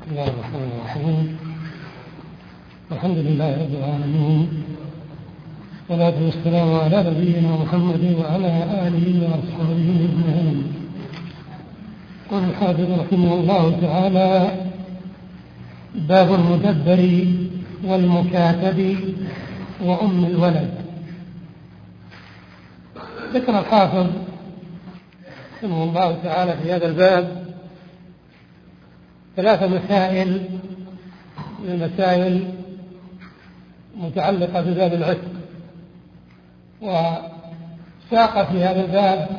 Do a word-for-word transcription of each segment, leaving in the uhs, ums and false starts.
بسم الله الرحمن الرحيم. الحمد لله رب العالمين، والصلاة والسلام على نبينا محمد وعلى آله وأصحابه أجمعين. قال الحافظ رحمه الله تعالى: باب المدبر والمكاتب وأم الولد. ذكر الحافظ رحمه الله تعالى في هذا الباب ثلاث مسائل من المسائل متعلقة بباب العتق، وساق في هذا الباب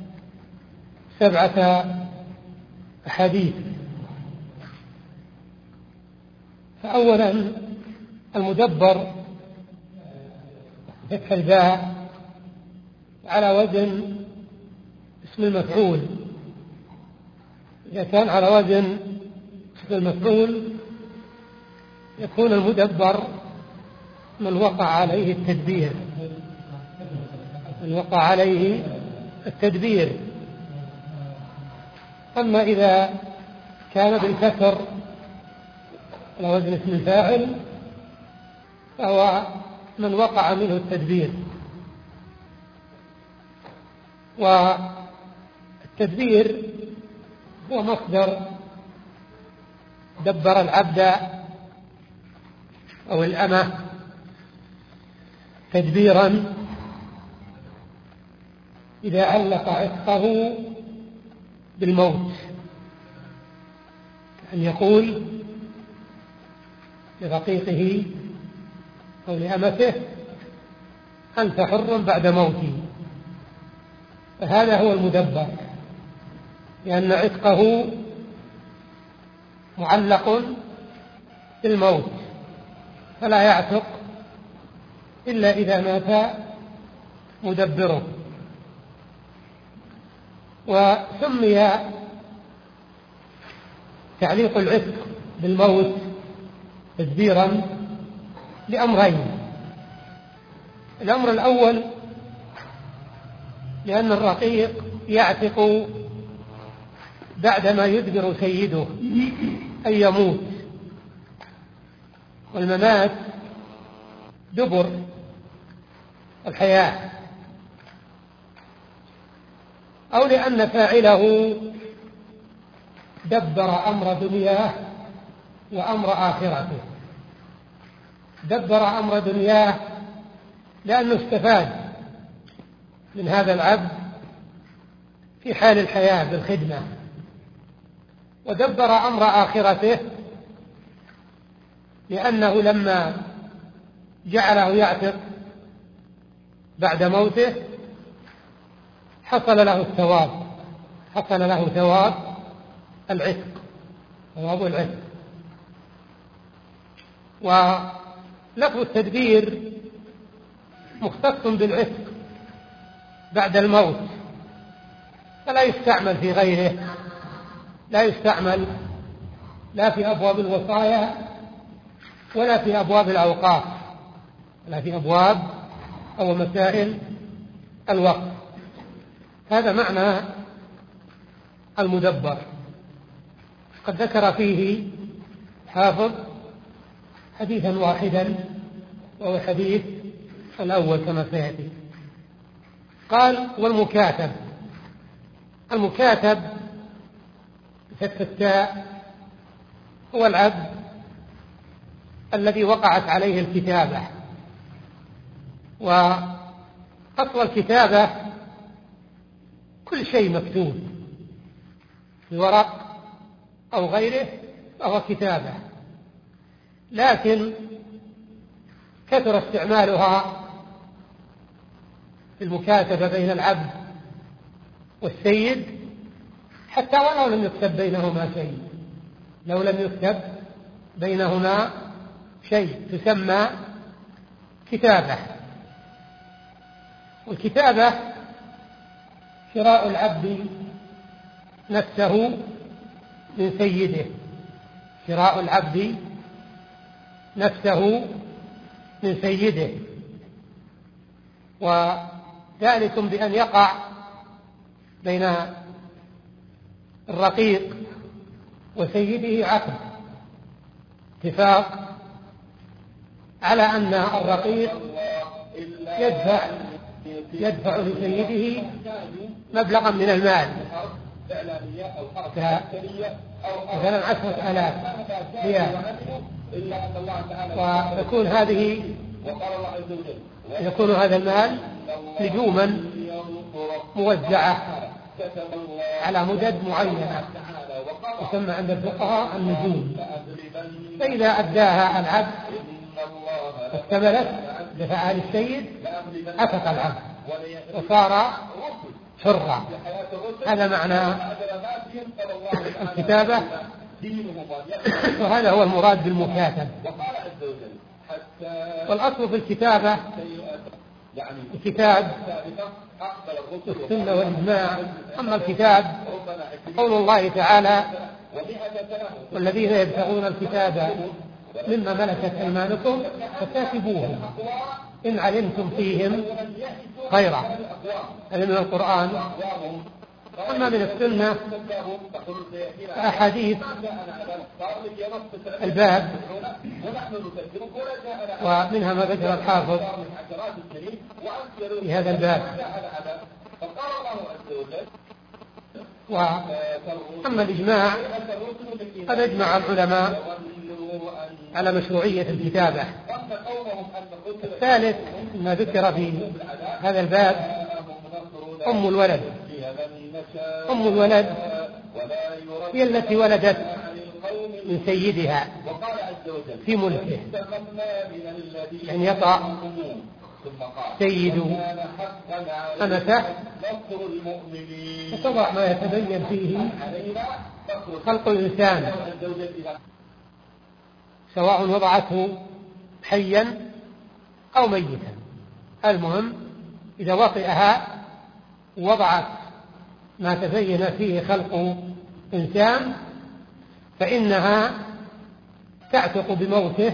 سبعة أحاديث. فأولا المدبر فتح الباء على وزن اسم المفعول. إذا كان على وزن اسم المفعول يكون المدبر من وقع عليه التدبير من وقع عليه التدبير أما إذا كان بالكسر على وزن اسم الفاعل فهو من وقع منه التدبير. والتدبير هو مصدر دبر العبد أو الأمة تدبيرا إذا علق عتقه بالموت، أن يقول لرقيقه أو لأمته: أنت حر بعد موتي. فهذا هو المدبر، لأن عتقه معلق بالموت، فلا يعتق إلا إذا مات مدبره. وسمي تعليق العتق بالموت تدبيرا لأمرين: الأمر الأول لأن الرقيق يعتق بعدما يدبر سيده أي يموت، والممات دبر الحياة، أو لأن فاعله دبر أمر دنياه وأمر آخرته. دبر أمر دنياه لأنه استفاد من هذا العبد في حال الحياة بالخدمة، ودبر أمر آخرته لأنه لما جعله يعتق بعد موته حصل له الثواب حصل له ثواب العتق ثواب العتق. ولفظ التدبير مختص بالعتق بعد الموت، فلا يستعمل في غيره، لا يستعمل لا في أبواب الوصايا ولا في أبواب الأوقاف ولا في أبواب أو مسائل الوقف. هذا معنى المدبر. قد ذكر فيه حافظ حديثا واحدا وهو حديث الأول كما سيأتي. قال: والمكاتب. المكاتب بفتح التاء هو العبد الذي وقعت عليه الكتابة. وأصل الكتابة كل شيء مكتوب بورق أو غيره فهو كتابة، لكن كثر استعمالها في المكاتبة بين العبد والسيد حتى ولو لم يكتب بينهما شيء لو لم يكتب بينهما شيء تسمى كتابة. والكتابة شراء العبد نفسه من سيده شراء العبد نفسه من سيده وذلك بأن يقع بين الرقيق وسيده عقد اتفاق على أن الرقيق يدفع يدفع لسيده مبلغا من المال، مثلا عشرة آلاف ريال، وتكون هذه يكون هذا المال نجوما موزعة على مدد معينة تسمى عند الفقهاء النجوم، فإذا أداها العبد واكتملت دفعها للسيد عتق العبد وصار حرا. هذا معنى الكتابة، وهذا هو المراد بالمكاتب. والأصل في الكتابة الكتاب السنة والإجماع. أما الكتاب قول الله تعالى: والذين يبتغون الكتاب مما ملكت أيمانكم فكاتبوهم إن علمتم فيهم خيرا. هذا من القرآن. أما من السنة فأحاديث الباب، ومنها ما ذكر الحافظ في هذا الباب. وأما الإجماع قد أجمع العلماء على مشروعية الكتابة. الثالث ما ذكر في هذا الباب أم الولد. أم الولد هي التي ولدت من سيدها في ملكه، يعني يطأ سيد أمته وتضع ما يتبين فيه خلق الإنسان، سواء وضعته حيا أو ميتا. المهم إذا وطئها وضعت ما تبين فيه خلق إنسان فإنها تعتق بموته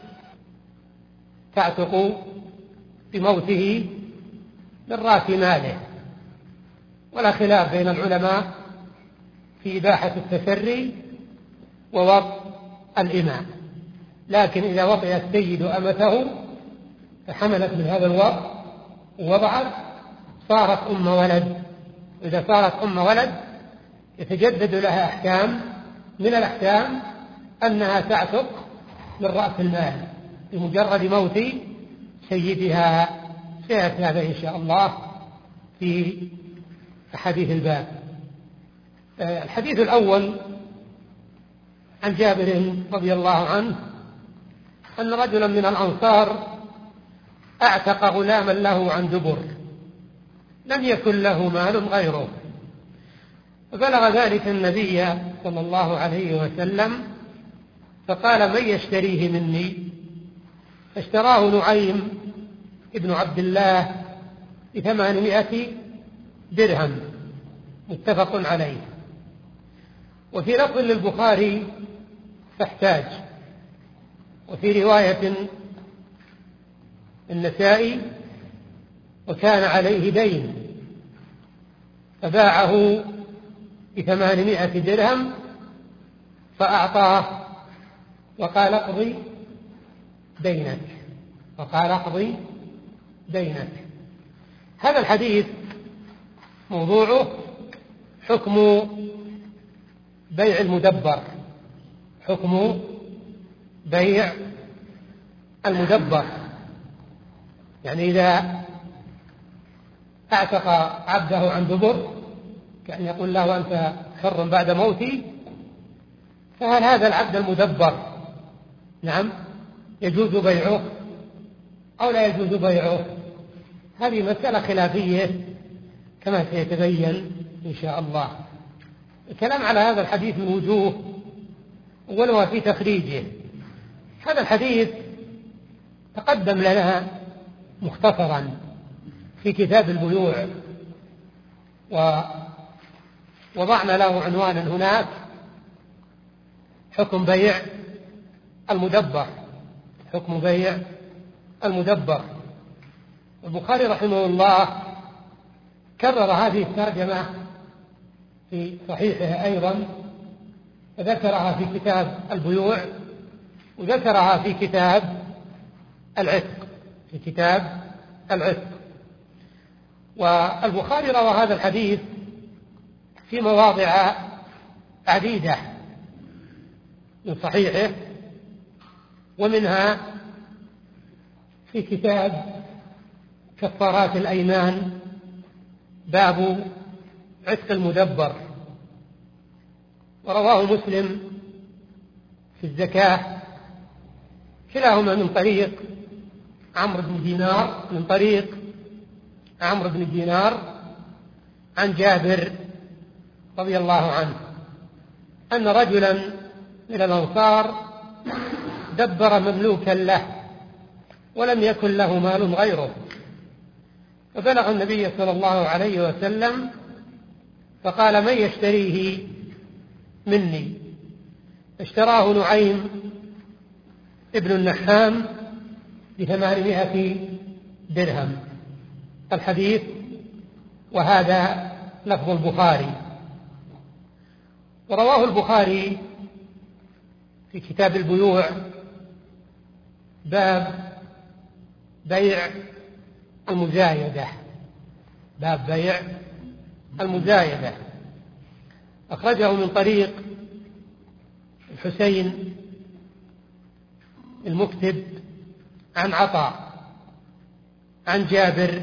تعتق بموته من رأس ماله. ولا خلاف بين العلماء في إباحة التسري ووضع الإماء، لكن إذا وطئ السيد أمته فحملت من هذا الوضع ووضعت صارت أم ولد. إذا صارت أم ولد يتجدد لها أحكام، من الأحكام أنها تعتق من رأس المال بمجرد موت سيدها. سيأتي هذا إن شاء الله في حديث الباب. الحديث الأول عن جابر رضي الله عنه أن رجلا من الأنصار أعتق غلاما له عن دبر، لم يكن له مال غيره، فبلغ ذلك النبي صلى الله عليه وسلم فقال: من يشتريه مني؟ فاشتراه نعيم ابن عبد الله بثمانمائة درهم، متفق عليه. وفي لفظ للبخاري فاحتاج، وفي رواية النسائي وكان عليه دين فباعه بثمانمائة درهم فأعطاه وقال: اقضي دينك وقال اقضي دينك. هذا الحديث موضوعه حكم بيع المدبر، حكم بيع المدبر. يعني إذا اعتق عبده عن دبر كأن يقول له: أنت حر بعد موتي، فهل هذا العبد المدبر نعم يجوز بيعه أو لا يجوز بيعه؟ هذه مسألة خلافية كما سيتبين إن شاء الله. الكلام على هذا الحديث من وجوه، أولها في تخريجه. هذا الحديث تقدم لنا مختصرا في كتاب البيوع، ووضعنا له عنوانا هناك: حكم بيع المدبر، حكم بيع المدبر. البخاري رحمه الله كرر هذه الترجمة في صحيحه أيضا، وذكرها في كتاب البيوع وذكرها في كتاب العتق في كتاب العتق. والبخاري روى هذا الحديث في مواضع عديدة من صحيحه، ومنها في كتاب كفارات الأيمان باب عتق المدبر، ورواه مسلم في الزكاة، كلاهما من طريق عمرو بن دينار من طريق عمرو بن دينار عن جابر رضي الله عنه أن رجلا من الأنصار دبر مملوكا له ولم يكن له مال غيره، فبلغ النبي صلى الله عليه وسلم فقال: من يشتريه مني؟ اشتراه نعيم ابن النحام بثمانمائة درهم. الحديث وهذا لفظ البخاري. ورواه البخاري في كتاب البيوع باب بيع المزايدة باب بيع المزايدة أخرجه من طريق الحسين المكتب عن عطاء عن جابر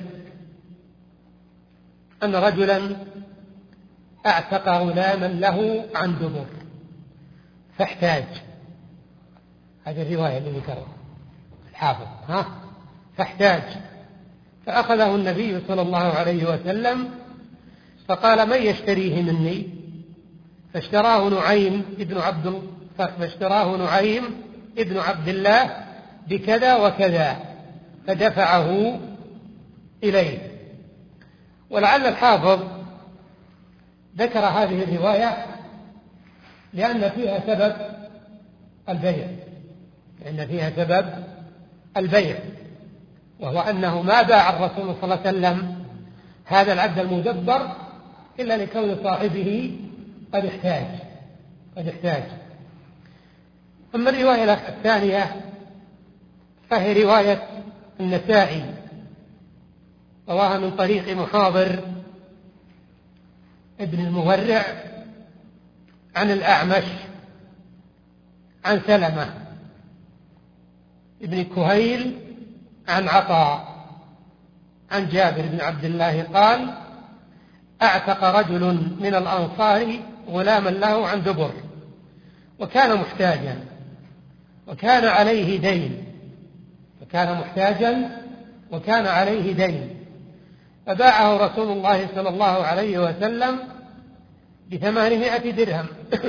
أن رجلا أعتق غلاما له عن دبر فاحتاج. هذه الرواية اللي ذكرها الحافظ ها فاحتاج فأخذه النبي صلى الله عليه وسلم فقال: من يشتريه مني؟ فاشتراه نعيم ابن عبد فاشتراه نعيم ابن عبد الله بكذا وكذا، فدفعه إليه. ولعل الحافظ ذكر هذه الرواية لأن فيها سبب البيع لأن فيها سبب البيع وهو أنه ما باع الرسول صلى الله عليه وسلم هذا العبد المدبر إلا لكون صاحبه قد احتاج قد احتاج أما الرواية الثانية فهي رواية النسائي، رواها من طريق محاضر ابن المورع عن الأعمش عن سلمة ابن كهيل عن عطاء عن جابر بن عبد الله قال: أعتق رجل من الأنصار غلاما له عن دبر وكان محتاجا وكان عليه دين وكان محتاجا وكان عليه دين فباعه رسول الله صلى الله عليه وسلم بثمانمائة درهم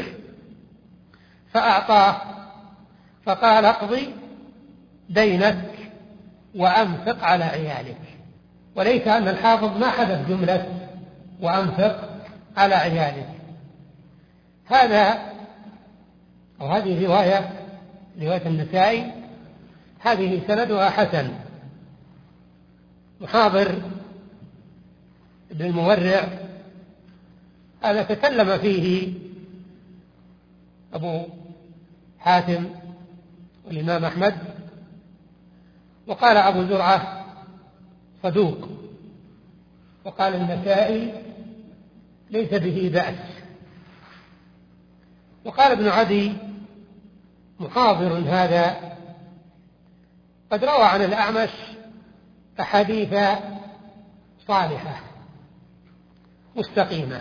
فأعطاه فقال: اقضي دينك وأنفق على عيالك. وليس أن الحافظ ما حذف جملة وأنفق على عيالك. هذا أو هذه رواية رواية النسائي هذه سندها حسن. محاضر ابن المورع هذا تكلم فيه أبو حاتم والإمام أحمد، وقال أبو زرعة صدوق، وقال النسائي ليس به بأس، وقال ابن عدي محاضر هذا قد روى عن الأعمش أحاديث صالحة مستقيمة،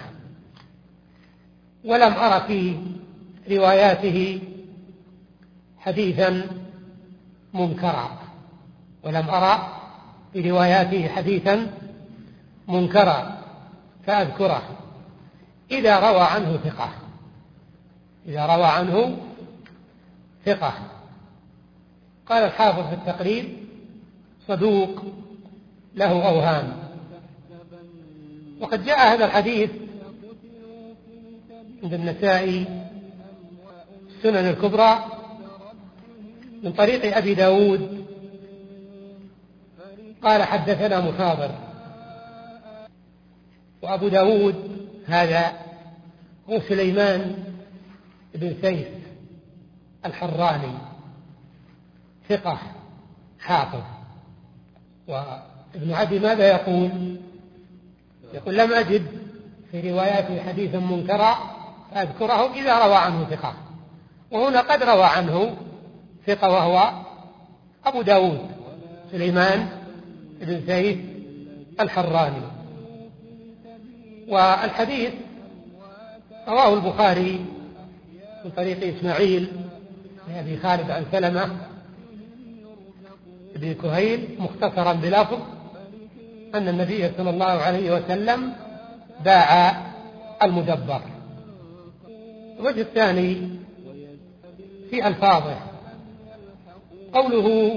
ولم أر في رواياته حديثا منكرا ولم أرى في رواياته حديثا منكرا فأذكره إذا روى عنه ثقة إذا روى عنه ثقة. قال الحافظ في التقريب: صدوق له أوهام. وقد جاء هذا الحديث عند النسائي السنن الكبرى من طريق أبي داود قال: حدثنا محاضر. وأبو داود هذا هو سليمان بن سيف الحراني ثقة حافظ. وابن عدي ماذا يقول؟ يقول لم أجد في رواياته حديثا منكرا فأذكره إذا روى عنه ثقة، وهنا قد روى عنه ثقة وهو أبو داود سليمان بن سيف الحراني. والحديث رواه البخاري من طريق إسماعيل بن أبي خالد عن سلمة بن كهيل مختصرا بلفظ أن النبي صلى الله عليه وسلم باع المدبر. الوجه الثاني في ألفاظه، قوله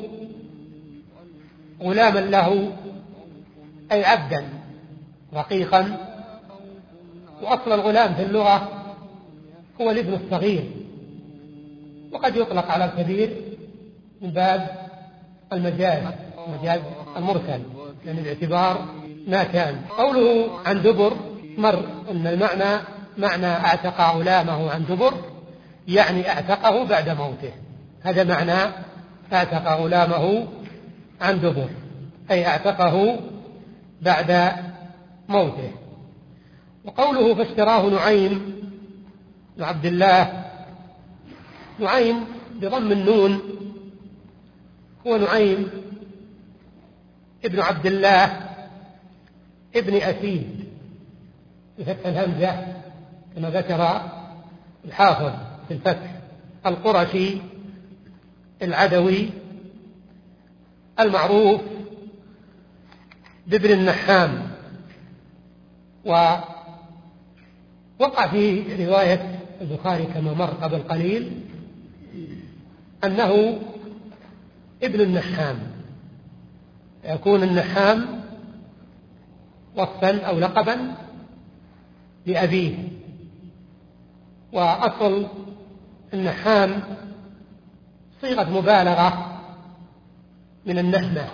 غلاما له أي عبدا رقيقا، وأصل الغلام في اللغة هو الابن الصغير، وقد يطلق على الكبير من باب المجاز مجاز المرسل يعني باعتبار ما كان. قوله عن دبر مر أن المعنى معنى اعتق غلامه عن دبر، يعني اعتقه بعد موته، هذا معنى اعتق غلامه عن دبر أي اعتقه بعد موته. وقوله فاشتراه نعيم بن عبد الله، نعيم بضم النون هو نعيم ابن عبد الله ابن أسيد بفتح الهمزة كما ذكر الحافظ في الفتح، القرشي العدوي المعروف بابن النحام. ووقع في رواية البخاري كما مر قبل قليل أنه ابن النحام، يكون النحام وصفا أو لقبا لأبيه. وأصل النحام صيغة مبالغة من النحمة،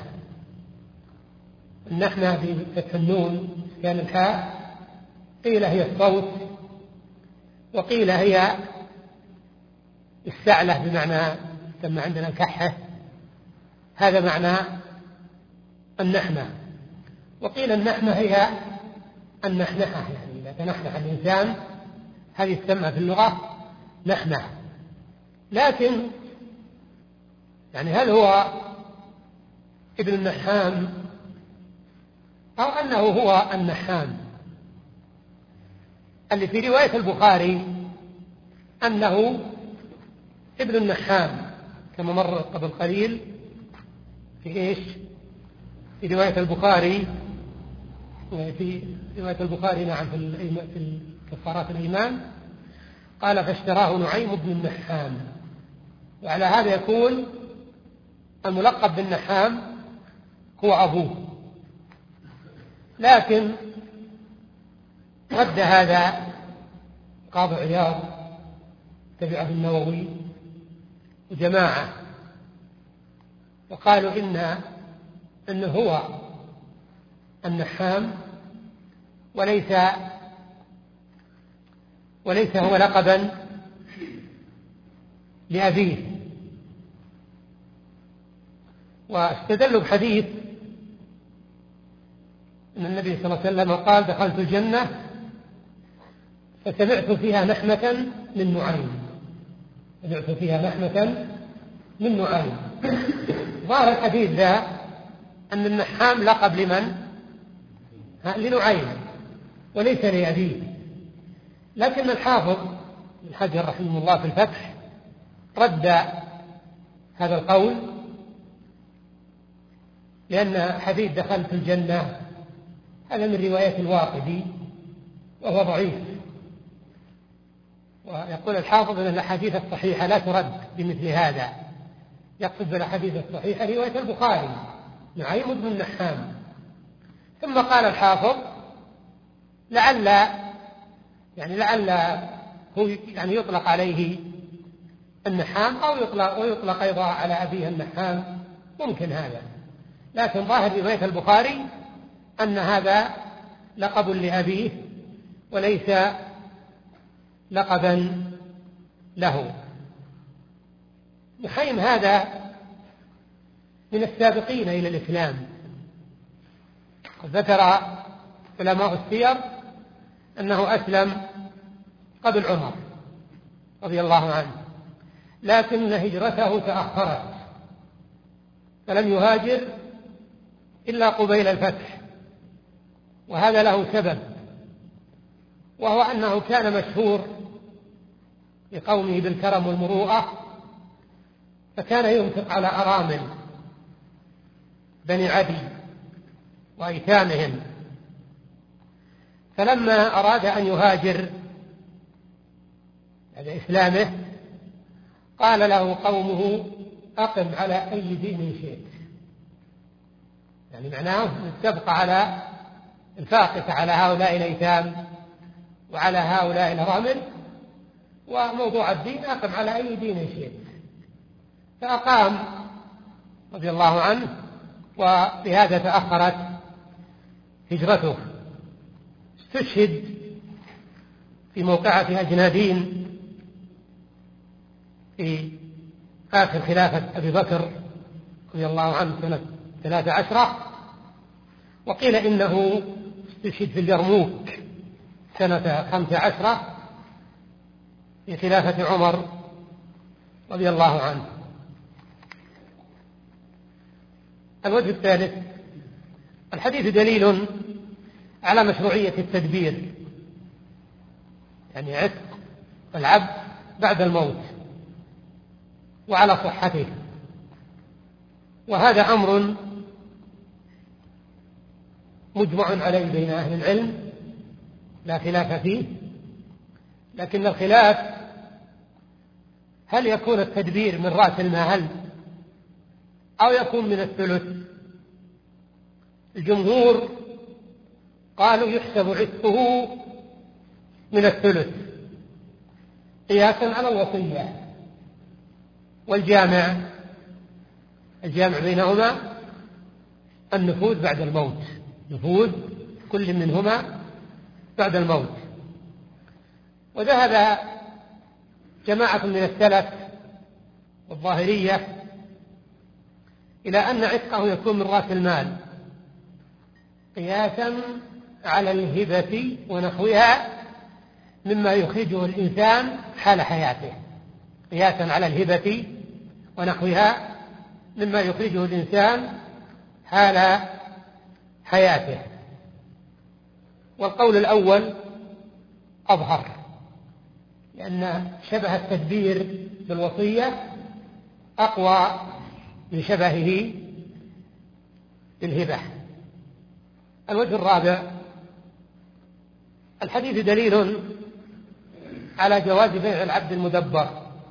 النحمة بفتح النون كان الحاء، قيل هي الصوت وقيل هي السعلة بمعنى كما عندنا كحة، هذا معنى النحمة. وقيل النحمة هي النحنحة، يعني إذا تنحنح الإنسان هذه تسمى في اللغة نحمة. لكن يعني هل هو ابن النحام أو أنه هو النحام؟ اللي في رواية البخاري أنه ابن النحام كما مر قبل قليل في إيش؟ في رواية البخاري في رواية البخاري نعم في كفارات الأيمان قال فاشتراه نعيم بن النحام، وعلى هذا يكون الملقب بالنحام هو أبوه. لكن رد هذا قاضي عياض تبعه النووي وجماعة، وقالوا إن إنه هو النحام وليس وليس هو لقبا لأبيه. واستدلوا بحديث أن النبي صلى الله عليه وسلم قال دخلت الجنة فسمعت فيها نحمة من نعيم، سمعت فيها نحمة من نعيم. ظاهر الحديث ذا أن النحام لقب لمن؟ لنعيم وليس لأبيه. لكن الحافظ ابن حجر رحمه الله في الفتح رد هذا القول، لأن حديث دخلت الجنة هذا من رواية الواقدي وهو ضعيف. ويقول الحافظ أن الأحاديث الصحيحة لا ترد بمثل هذا، يقصد بالأحاديث الصحيحة رواية البخاري نعيم بن النحام. ثم قال الحافظ لعل يعني لعل هو يعني يطلق عليه النحام أو يطلق ويطلق أيضا على أبيه النحام، ممكن هذا، لكن ظاهر رواية البخاري أن هذا لقب لأبيه وليس لقبا له. نحيم هذا من السابقين إلى الإسلام. ذكر علماء السير أنه أسلم قبل عمر رضي الله عنه، لكن هجرته تأخرت فلم يهاجر إلا قبيل الفتح، وهذا له سبب، وهو أنه كان مشهور لقومه بالكرم والمروءة، فكان ينفق على أرامل بني عدي وأيتامهم. فلما أراد أن يهاجر بعد إسلامه قال له قومه: أقم على أي دين شئت، يعني معناه تبقى على الفاقس على هؤلاء الأيتام وعلى هؤلاء الأرامل، وموضوع الدين أقم على أي دين شئت. فأقام رضي الله عنه، وبهذا تأخرت هجرته. استشهد في موقعة أجنادين في آخر خلافة أبي بكر رضي الله عنه سنة ثلاث عشرة، وقيل إنه استشهد في اليرموك سنة خمس عشرة في خلافة عمر رضي الله عنه. الوجه الثالث: الحديث دليل على مشروعية التدبير، يعني عتق العبد بعد الموت، وعلى صحته، وهذا أمر مجمع عليه بين أهل العلم لا خلاف فيه، لكن الخلاف هل يكون التدبير من رأس المال أو يكون من الثلث. الجمهور قالوا يحسب عتقه من الثلث قياسا على الوصية، والجامع الجامع بينهما النفوذ بعد الموت، نفوذ كل منهما بعد الموت. وذهب جماعة من السلف والظاهرية إلى أن عتقه يكون من رأس المال قياسا على الهبة ونحوها مما يخرجه الإنسان حال حياته، قياسا على الهبة ونحوها مما يخرجه الإنسان حال حياته. والقول الأول أظهر، لأن شبه التدبير بالوصية أقوى من شبهه بالهبة. الوجه الرابع: الحديث دليل على جواز بيع العبد المدبر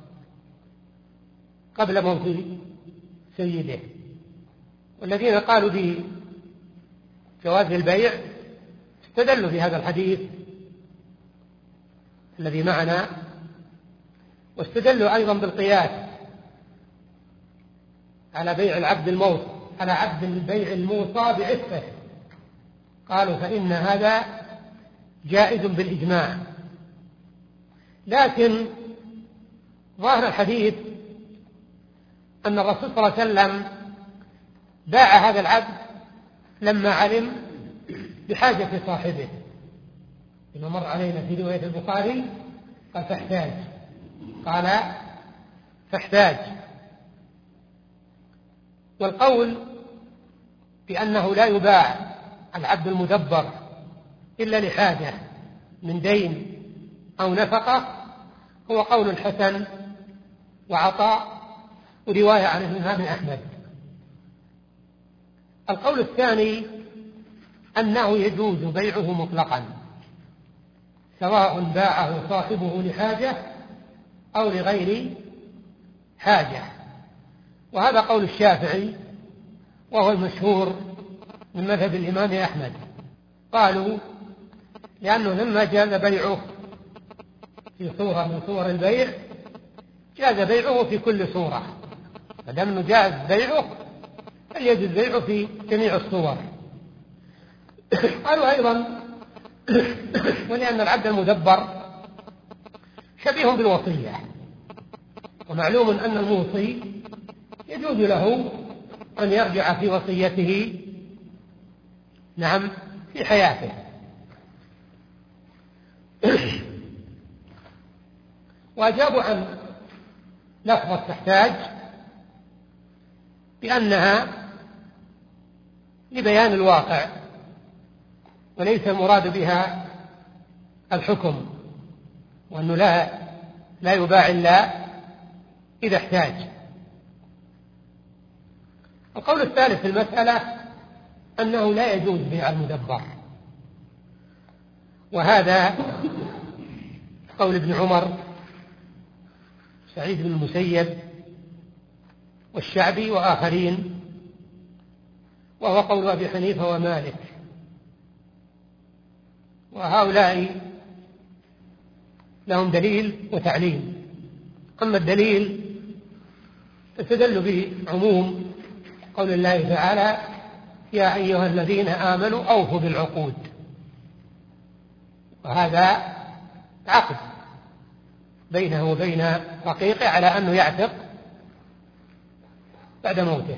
قبل موت سيده، والذين قالوا بجواز البيع استدلوا بهذا الحديث الذي معنا، واستدلوا أيضا بالقياس على بيع العبد الموصى على عبد البيع الموصى بعفه، قالوا فإن هذا جائز بالإجماع. لكن ظاهر الحديث أن الرسول صلى الله عليه وسلم باع هذا العبد لما علم بحاجة صاحبه، كما مر علينا في رواية البخاري قال فاحتاج قال فاحتاج والقول بأنه لا يباع العبد المدبر إلا لحاجة من دين أو نفقة هو قول حسن وعطاء ورواية عن الإمام أحمد. القول الثاني أنه يجوز بيعه مطلقا سواء باعه صاحبه لحاجة أو لغير حاجة، وهذا قول الشافعي وهو المشهور من مذهب الإمام أحمد. قالوا لأنه لما جاز بيعه في صورة من صور البيع جاز بيعه في كل صورة، فدام أنه جاز بيعه فليجوز بيعه في جميع الصور. قالوا أيضا ولأن العبد المدبر شبيه بالوصية، ومعلوم أن الموصي يجوز له أن يرجع في وصيته نعم في حياته. وأجابوا عن لفظة تحتاج بأنها لبيان الواقع وليس المراد بها الحكم، وأنه لا لا يباع إلا إذا احتاج. القول الثالث في المسألة أنه لا يجوز بيع المدبر، وهذا قول ابن عمر، سعيد بن المسيب، والشعبي وآخرين، وهو قول أبي حنيفة ومالك، وهؤلاء لهم دليل وتعليل. أما الدليل فاستدلوا بعموم قول الله تعالى: يا أيها الذين آمنوا أوفوا بالعقود، وهذا عقد بينه وبين رقيقه على أنه يعتق بعد موته،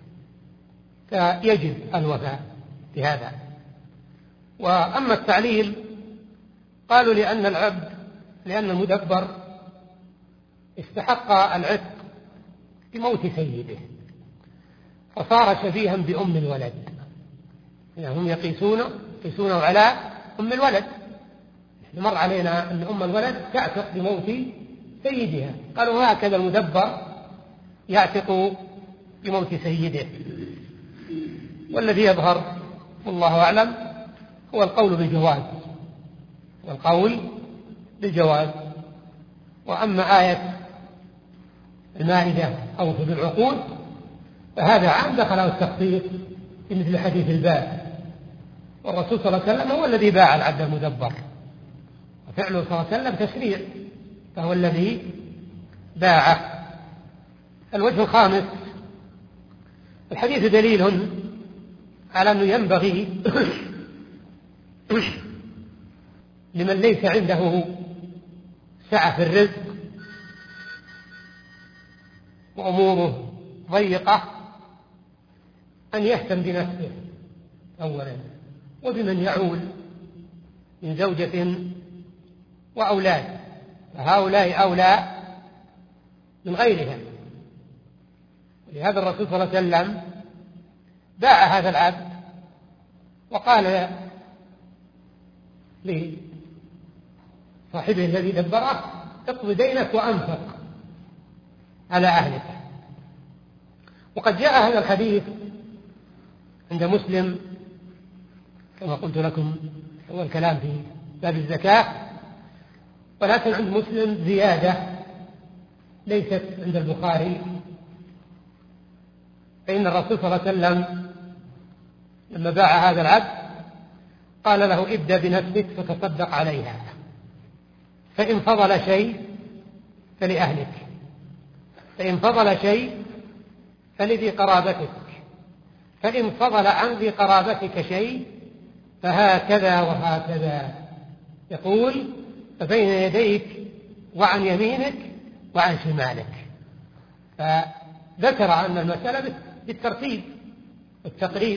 فيجب الوفاء بهذا. وأما التعليل قالوا لأن العبد لأن المدبر استحق العتق بموت سيده، فصار شبيها بأم الولد، يعني هم يقيسون يقيسونه على أم الولد. مر علينا أن أم الولد تعتق بموت سيدها، قالوا هكذا المدبر يعتق بموت سيده. والذي يظهر والله أعلم هو القول بالجواز، والقول بالجواز. وأما آية المائدة أوفوا بالعقود فهذا عام دخله التخصيص في مثل حديث الباب، والرسول صلى الله عليه وسلم هو الذي باع العبد المدبر، وفعله صلى الله عليه وسلم تشريع، فهو الذي باعه. الوجه الخامس: الحديث دليل على أنه ينبغي لمن ليس عنده سعة في الرزق وأموره ضيقة أن يهتم بنفسه أولا، وبمن يعول من زوجة وأولاد، فهؤلاء أولى من غيرهم. ولهذا الرسول صلى الله عليه وسلم باع هذا العبد وقال لصاحبه الذي دبره: اقض دينك وأنفق على أهلك. وقد جاء هذا الحديث عند مسلم كما قلت لكم هو الكلام في باب الزكاة، ولكن عند مسلم زيادة ليست عند البخاري، فإن الرسول صلى الله عليه وسلم لما باع هذا العبد قال له: ابدأ بنفسك فتصدق عليها، فإن فضل شيء فلأهلك، فإن فضل شيء فلذي قرابتك، فإن فضل عن ذي قرابتك شيء فهكذا وهكذا، يقول: فبين يديك وعن يمينك وعن شمالك. فذكر أن المسألة بالترتيب والتقريب.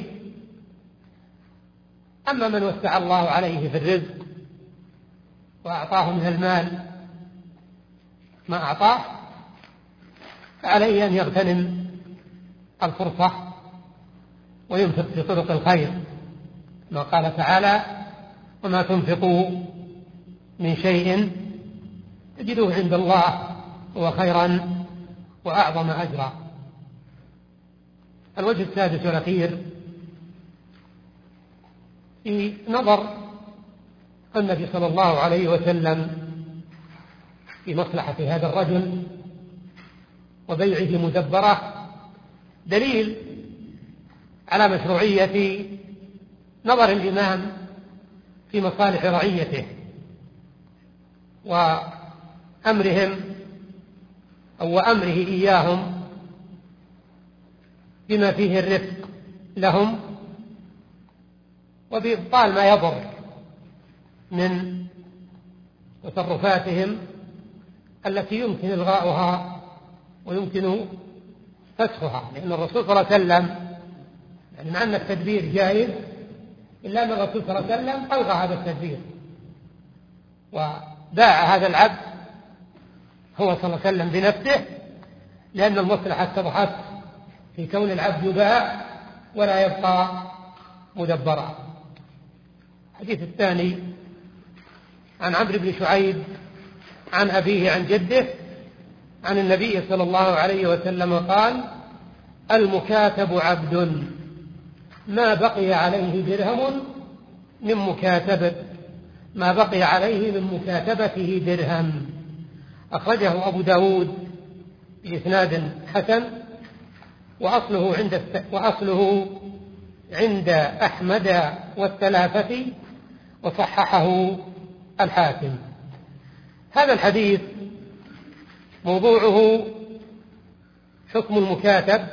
أما من وسع الله عليه في الرزق وأعطاه من المال ما أعطاه فعليه أن يغتنم الفرصة وينفق في طرق الخير، ما قال تعالى: وما تنفقوا من شيء تجدوه عند الله هو خيرا وأعظم أجرا. الوجه السادس والأخير في نظر النبي صلى الله عليه وسلم في مصلحة هذا الرجل وبيعه مدبرة دليل على مشروعية نظر الإمام في مصالح رعيته وأمرهم أو وأمره إياهم بما فيه الرفق لهم وبإبطال ما يضر من تصرفاتهم التي يمكن إلغاؤها ويمكن فسخها، لأن الرسول صلى الله عليه وسلم يعني مع أن التدبير جائز إلا أن الرسول صلى الله عليه وسلم ألغى هذا التدبير وباع هذا العبد هو صلى الله عليه وسلم بنفسه، لأن المصلحة اتضحت في كون العبد يباع ولا يبقى مدبرا. الحديث الثاني عن عمرو بن شعيب عن أبيه عن جده عن النبي صلى الله عليه وسلم قال: المكاتب عبد ما بقي عليه درهم من مكاتبة ما بقي عليه من مكاتبته درهم. أخرجه أبو داود بإسناد حسن، وأصله عند وأصله عند أحمد والثلاثة، وصححه الحاكم. هذا الحديث موضوعه حكم المكاتب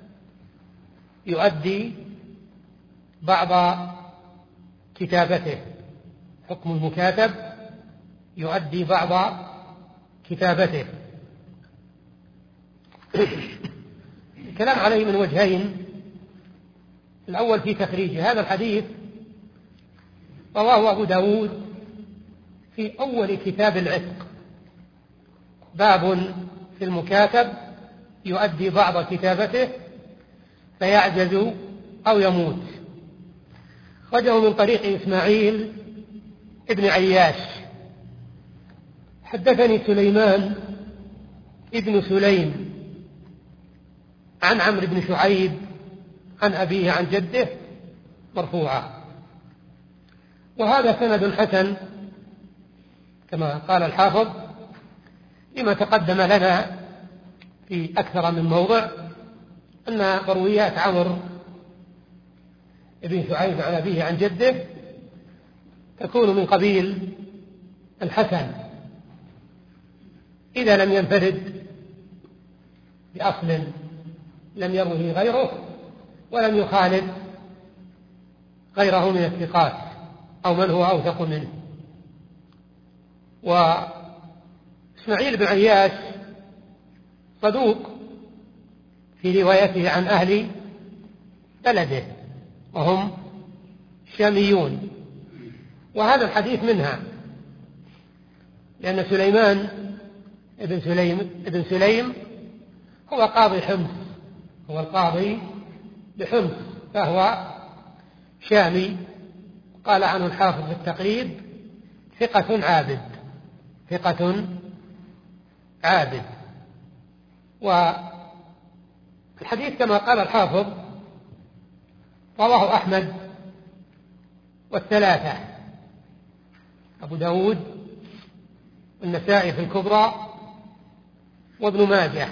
يؤدي بعض كتابته، حكم المكاتب يؤدي بعض كتابته. الكلام عليه من وجهين. الأول في تخريج هذا الحديث رواه أبو داود في أول كتاب العتق، باب في المكاتب يؤدي بعض كتابته فيعجز أو يموت. خرجه من طريق إسماعيل ابن عياش. حدثني سليمان ابن سليم عن عمرو بن شعيب عن أبيه عن جده مرفوعا، وهذا سند حسن كما قال الحافظ لما تقدم لنا في أكثر من موضع أن مرويات عمرو بن شعيب عن أبيه عن جده تكون من قبيل الحسن إذا لم ينفرد بأصل لم يروه غيره ولم يخالف غيره من الثقات أو من هو أوثق منه. وإسماعيل بن عياش صدوق في روايته عن أهل بلده وهم شاميون، وهذا الحديث منها، لأن سليمان ابن سليم ابن سليم هو قاضي حمص، هو القاضي بحمص، فهو شامي. قال عنه الحافظ في التقريب: ثقة عابد، ثقة عابد. والحديث كما قال الحافظ رواه أحمد والثلاثة، أبو داود والنسائي في الكبرى وابن ماجه،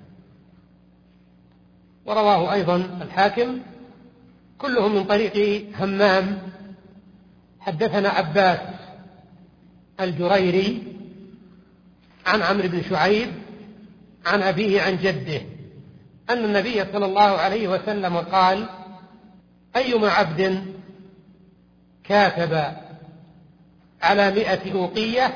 ورواه أيضا الحاكم، كلهم من طريق همام. حدثنا عباس الجريري عن عمرو بن شعيب عن أبيه عن جده أن النبي صلى الله عليه وسلم قال: أيما عبد كاتب على مئة أوقية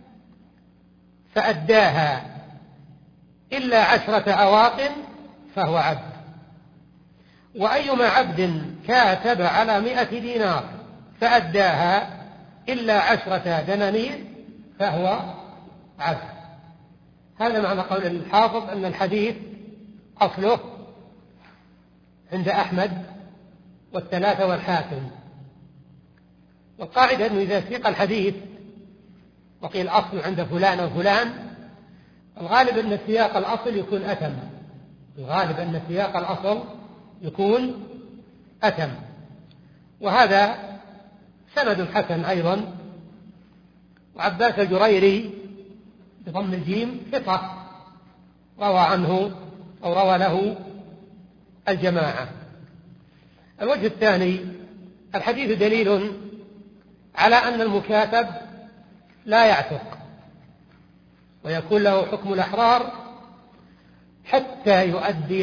فأداها إلا عشرة أواق فهو عبد، وأيما عبد كاتب على مئة دينار فأداها إلا عشرة دنانير فهو عبد. هذا معنى قول الحافظ أن الحديث أصله عند أحمد والثلاثة والحاكم. والقاعدة أنه إذا سيق الحديث وقيل أصل عند فلان وفلان، الغالب أن سياق الأصل يكون أتم، الغالب أن سياق الأصل يكون أتم. وهذا سند حسن أيضا. وعباس الجريري بضم الجيم ثقة روى عنه أو روى له الجماعة. الوجه الثاني: الحديث دليل على أن المكاتب لا يعتق ويكون له حكم الأحرار حتى يؤدي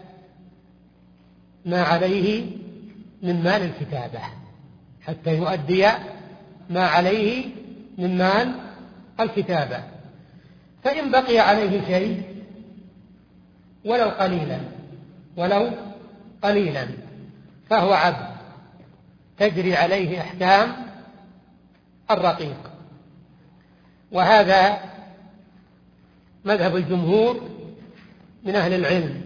ما عليه من مال الكتابة، حتى يؤدي ما عليه من مال الكتابة. فإن بقي عليه شيء ولو قليلا ولو قليلا فهو عبد تجري عليه أحكام الرقيق. وهذا مذهب الجمهور من أهل العلم،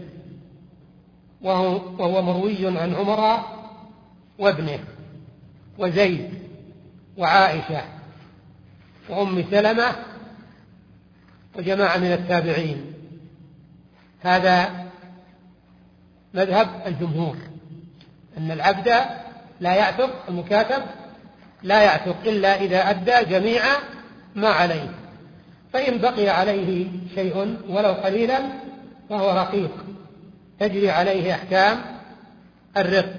وهو مروي عن عمر وابنه وزيد وعائشة وأم سلمة وجماعة من التابعين. هذا مذهب الجمهور، أن العبد لا يعتق، المكاتب لا يعتق إلا إذا أدى جميع ما عليه، فإن بقي عليه شيء ولو قليلا فهو رقيق تجري عليه أحكام الرق.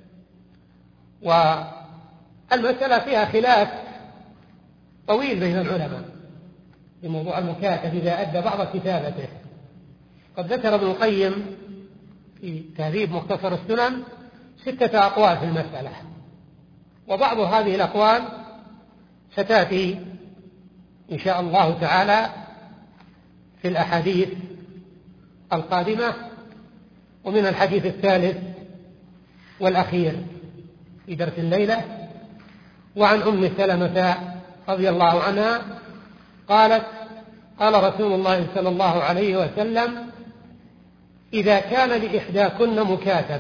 والمسألة فيها خلاف طويل بين العلماء في موضوع المكاتب إذا أدى بعض كتابته. قد ذكر ابن القيم في تهذيب مختصر السنن ستة أقوال في المسألة، وبعض هذه الأقوال ستأتي إن شاء الله تعالى في الأحاديث القادمة، ومن الحديث الثالث والأخير في درس الليلة. وعن أم سلمة رضي الله عنها قالت: قال رسول الله صلى الله عليه وسلم: إذا كان لإحداكن مكاتب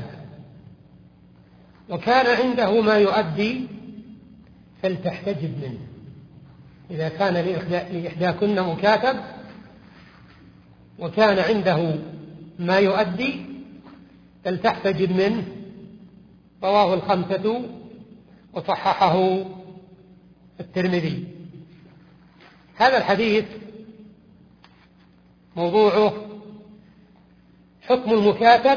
وكان عنده ما يؤدي فلتحتجب منه. إذا كان لإحداكن مكاتب وكان عنده ما يؤدي فلتحتجب منه. رواه الخمسة وصححه الترمذي. هذا الحديث موضوعه حكم المكاتب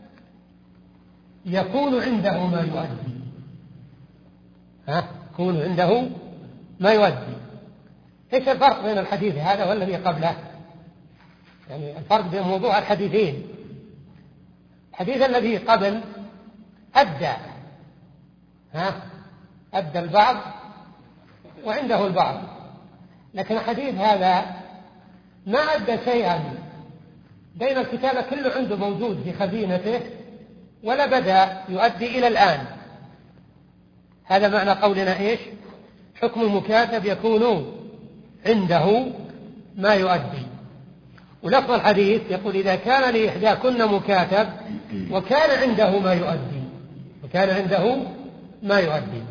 يكون عنده ما يؤدي، ها يكون عنده ما يؤدي. ايش الفرق بين الحديث هذا والذي قبله؟ يعني الفرق بين موضوع الحديثين: الحديث الذي قبل أدى ها أدى البعض وعنده البعض، لكن الحديث هذا ما أدى شيئا، بين الكتابة كله عنده موجود في خزينته ولا بدأ يؤدي إلى الآن. هذا معنى قولنا إيش؟ حكم المكاتب يكون عنده ما يؤدي. ولفظ الحديث يقول: إذا كان لإحداكن مكاتب وكان عنده ما يؤدي، وكان عنده ما يؤدي.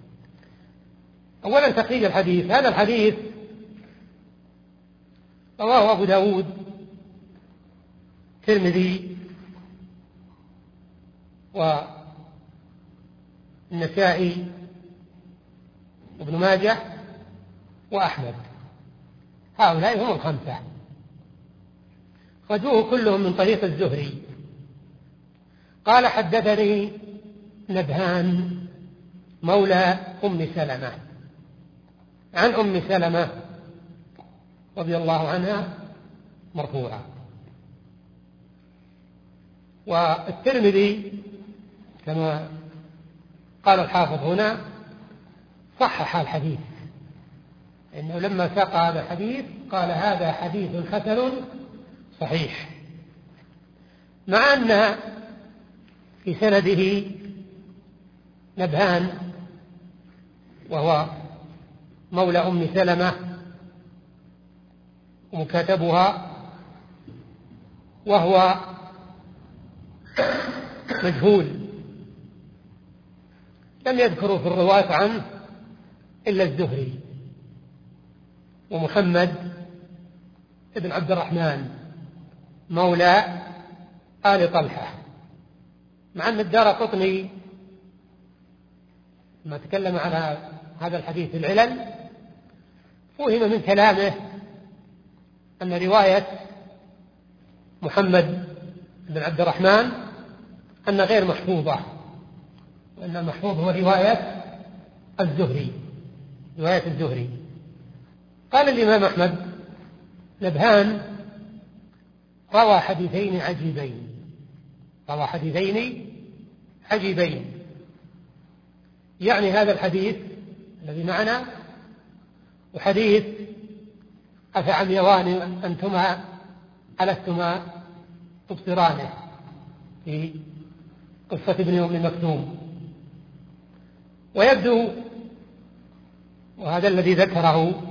أولا تقييد الحديث. هذا الحديث رواه أبو داود، الترمذي، والنسائي، وابن ماجه، وأحمد. هؤلاء هم الخمسة، خرجوه كلهم من طريق الزهري. قال: حدثني نبهان مولى أم سلمة عن أم سلمة رضي الله عنها مرفوعا. والترمذي كما قال الحافظ هنا صحح الحديث، إنه لما ساق هذا الحديث قال: هذا حديث حسن صحيح، مع أن في سنده نبهان وهو مولى أم سلمة ومكاتبها، وهو مجهول، لم يذكروا في الرواة عنه إلا الزهري ومحمد ابن عبد الرحمن مولى آل طلحة. مع أن الدارقطني ما تكلم على هذا الحديث العلل فهم من كلامه أن رواية محمد بن عبد الرحمن أن غير محفوظة، وأن المحفوظ هو رواية الزهري رواية الزهري. قال الإمام أحمد: نبهان روى حديثين عجيبين روى حديثين عجيبين يعني هذا الحديث الذي معنا وحديث أفعميوان أنتما ألستما تبصرانه في قصة ابن أم مكتوم. ويبدو، وهذا الذي ذكره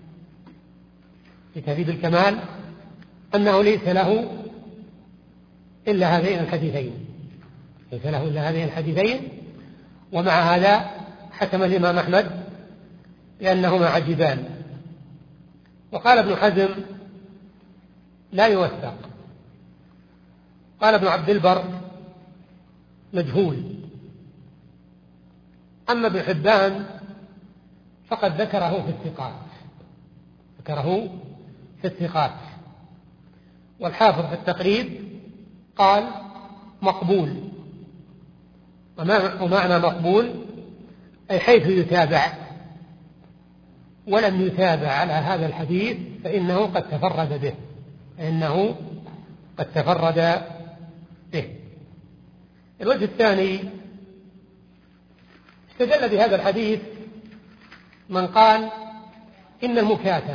في تهذيب الكمال، أنه ليس له إلا هذين الحديثين ليس له إلا هذين الحديثين ومع هذا حكم الإمام أحمد لأنهما عجبان. وقال ابن حزم لا يوثق. قال ابن عبد البر مجهول. أما ابن حبان فقد ذكره في الثقات ذكره في الثقات والحافظ في التقريب قال مقبول. ومعنى مقبول أي حيث يتابع، ولم يتابع على هذا الحديث فإنه قد تفرد به فإنه قد تفرد به. الوجه الثاني، استدل بهذا الحديث من قال إن المكاتب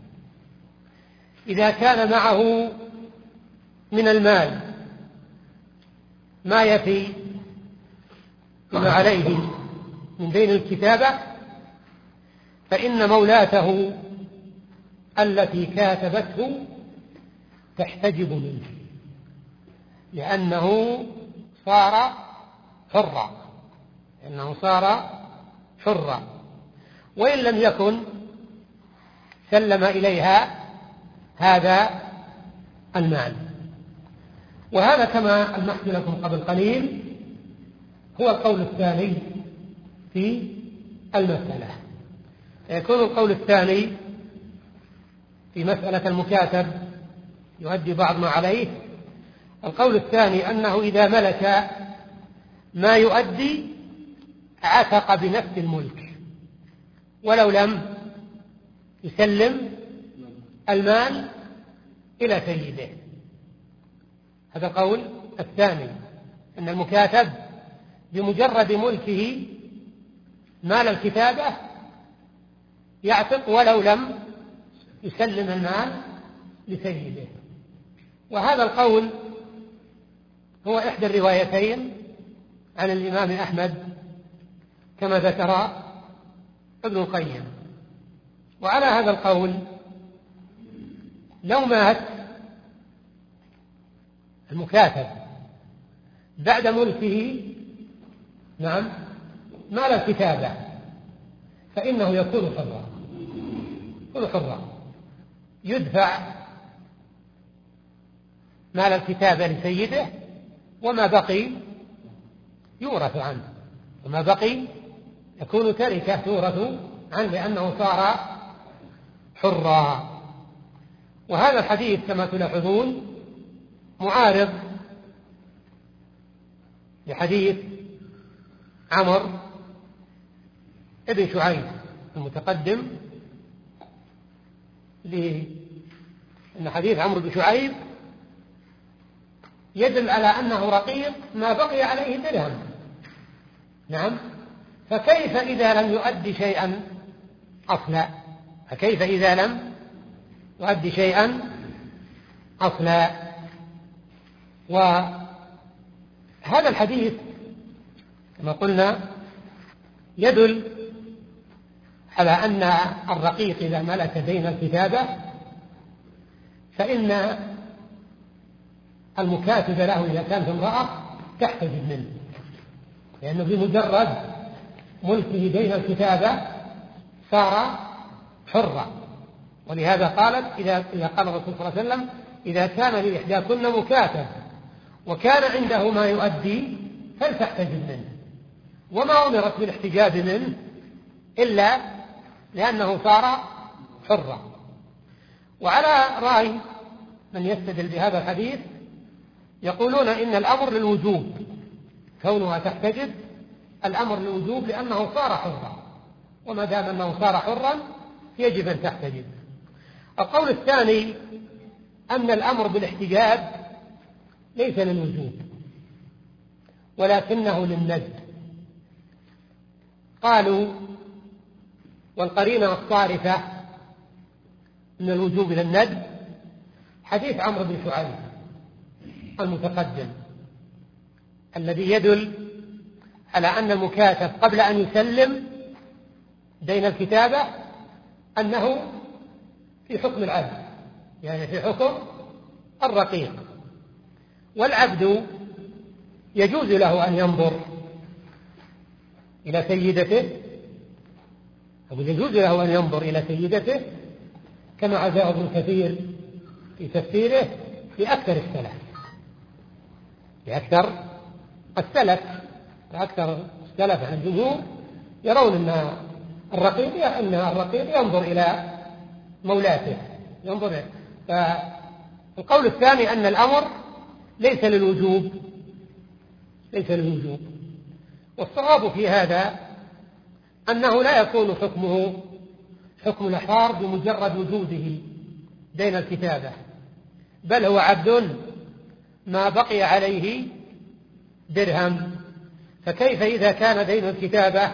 إذا كان معه من المال ما يفي ما عليه من دين الكتابة فإن مولاته التي كاتبته تحتجب منه، لأنه صار حرا لأنه صار حرا وإن لم يكن سلم إليها هذا المال. وهذا كما ألمحت لكم قبل قليل هو القول الثاني في المسألة. يكون القول الثاني في مسألة المكاتب يؤدي بعض ما عليه. القول الثاني أنه إذا ملك ما يؤدي عتق بنفس الملك ولو لم يسلم المال إلى سيده. هذا القول الثاني، أن المكاتب بمجرد ملكه مال الكتابة يعتق ولو لم يسلم المال لسيده. وهذا القول هو إحدى الروايتين عن الإمام أحمد كما ذكر ابن القيم. وعلى هذا القول لو مات المكاتب بعد ملكه نعم مال الكتابة فإنه يكون حرا يكون حرا يدفع مال الكتابة لسيده وما بقي يورث عنه وما بقي يكون تركة تورث عنه لأنه صار حرا. وهذا الحديث كما تلاحظون معارض لحديث عمرو ابن شعيب المتقدم، لأن حديث عمرو بن شعيب يدل على أنه رقيق ما بقي عليه درهم. نعم، فكيف إذا لم يؤدي شيئا أصلا فكيف إذا لم يؤدي شيئا أصلا. وهذا الحديث كما قلنا يدل على أن الرقيق إذا ملك دين الكتابة فإن المكاتب له إذا كانت امرأة تحتجب منه، لأنه بمجرد ملكه دين الكتابة صار حرا. ولهذا قالت إذا, إذا قال الرسول صلى الله عليه وسلم إذا كان لإحداكن مكاتب وكان عنده ما يؤدي فلتحتجب منه، وما أمرت بالاحتجاب منه إلا لأنه صار حرا. وعلى رأي من يستدل بهذا الحديث يقولون إن الأمر للوجوب، كونها تحتجب الأمر للوجوب لأنه صار حرا، وما دام أنه صار حرا يجب أن تحتجب. القول الثاني أن الأمر بالاحتجاب ليس للوجوب ولكنه للندب. قالوا والقرينة الصارفة من الوجوب إلى الندب حديث عمرو بن شعيب المتقدم الذي يدل على أن المكاتب قبل أن يسلم دين الكتابة أنه في حكم العبد، يعني في حكم الرقيق. والعبد يجوز له أن ينظر إلى سيدته، أو يجوز له أن ينظر إلى سيدته كما عزاه ابن كثير في تفسيره في أكثر السلف، في أكثر السلف أكثر السلف عن الجمهور يرون أن الرقيق أن الرقيق ينظر إلى مولاته، ينظر. فالقول الثاني أن الأمر ليس للوجوب، ليس للوجوب. والصواب في هذا أنه لا يكون حكمه حكم الأحرار بمجرد وجوده دين الكتابة، بل هو عبد ما بقي عليه درهم. فكيف إذا كان دين الكتابة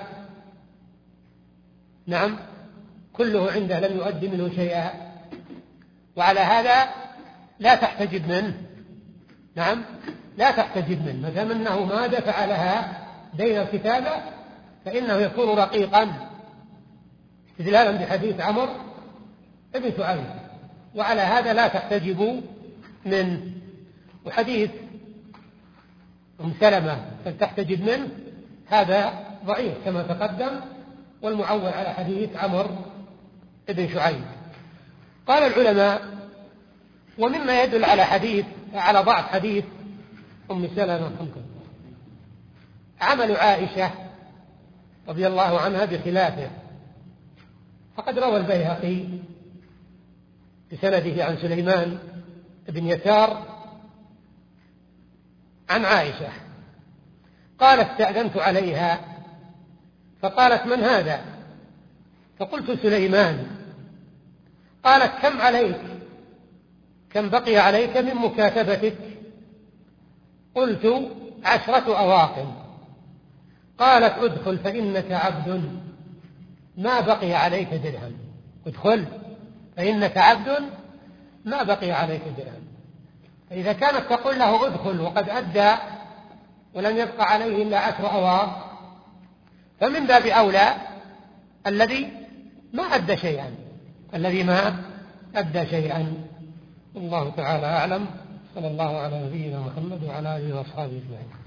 نعم كله عنده لم يؤدي منه شيئا، وعلى هذا لا تحتجب منه، نعم لا تحتجب منه ما دام أنه ما دفع لها دين الكتابة فإنه يكون رقيقا استدلالا بحديث عمرو بن سعيد، وعلى هذا لا تحتجب منه. وحديث أم سلمة فلتحتجب منه هذا ضعيف كما تقدم، والمعول على حديث عمرو بن شعيب. قال العلماء ومما يدل على حديث على ضعف حديث أم سلمة عمل عائشة رضي الله عنها بخلافه. فقد روى البيهقي بسنده عن سليمان بن يسار عن عائشة قال استأذنت عليها فقالت من هذا؟ فقلت سليمان. قالت كم عليك؟ كم بقي عليك من مكاتبتك؟ قلت عشرة أواق. قالت ادخل فإنك عبد ما بقي عليك درهم. ادخل فإنك عبد ما بقي عليك درهم. فإذا كانت تقول له ادخل وقد أدى ولم يبقى عليه إلا عشر أواق فمن باب أولى الذي ما أدى شيئا، الذي ما أدى شيئا. الله تعالى أعلم. صلى الله على نبينا محمد وعلى آله وأصحابه أجمعين.